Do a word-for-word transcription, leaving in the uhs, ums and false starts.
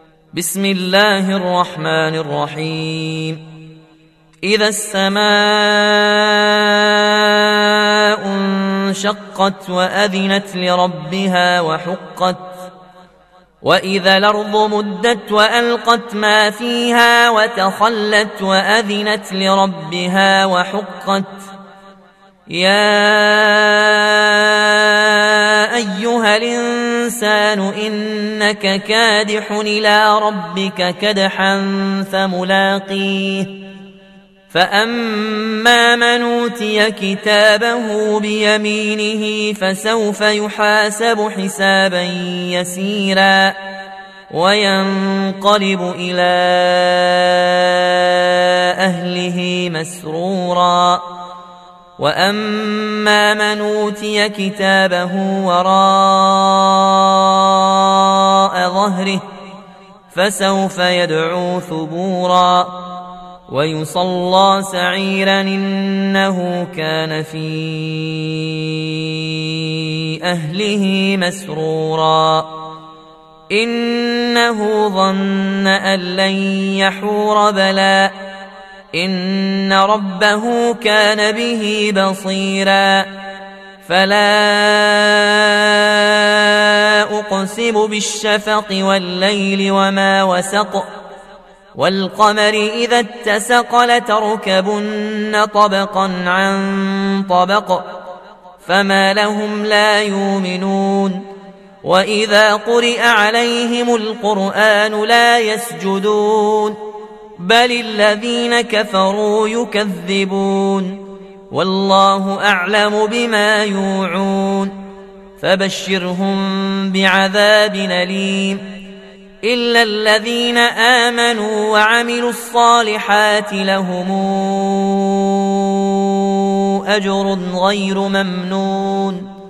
بسم الله الرحمن الرحيم. إذا السماء انشقت وأذنت لربها وحقت وإذا الأرض مدت وألقت ما فيها وتخلت وأذنت لربها وحقت يا أيها الإنسان إنك كادح إلى ربك كدحا فملاقيه فأما من أوتي كتابه بيمينه فسوف يحاسب حسابا يسيرا وينقلب إلى أهله مسرورا وأما من أوتي كتابه وراء ظهره فسوف يدعو ثبورا ويصلى سعيرا إنه كان في أهله مسرورا إنه ظن أن لن يحور بلى إن ربه كان به بصيرا فلا أقسم بالشفق والليل وما وسق والقمر إذا اتسق لتركبن طبقا عن طبق فما لهم لا يؤمنون وإذا قرئ عليهم القرآن لا يسجدون بل الذين كفروا يكذبون والله أعلم بما يوعون فبشرهم بعذاب أليم إلا الذين آمنوا وعملوا الصالحات لهم أجر غير ممنون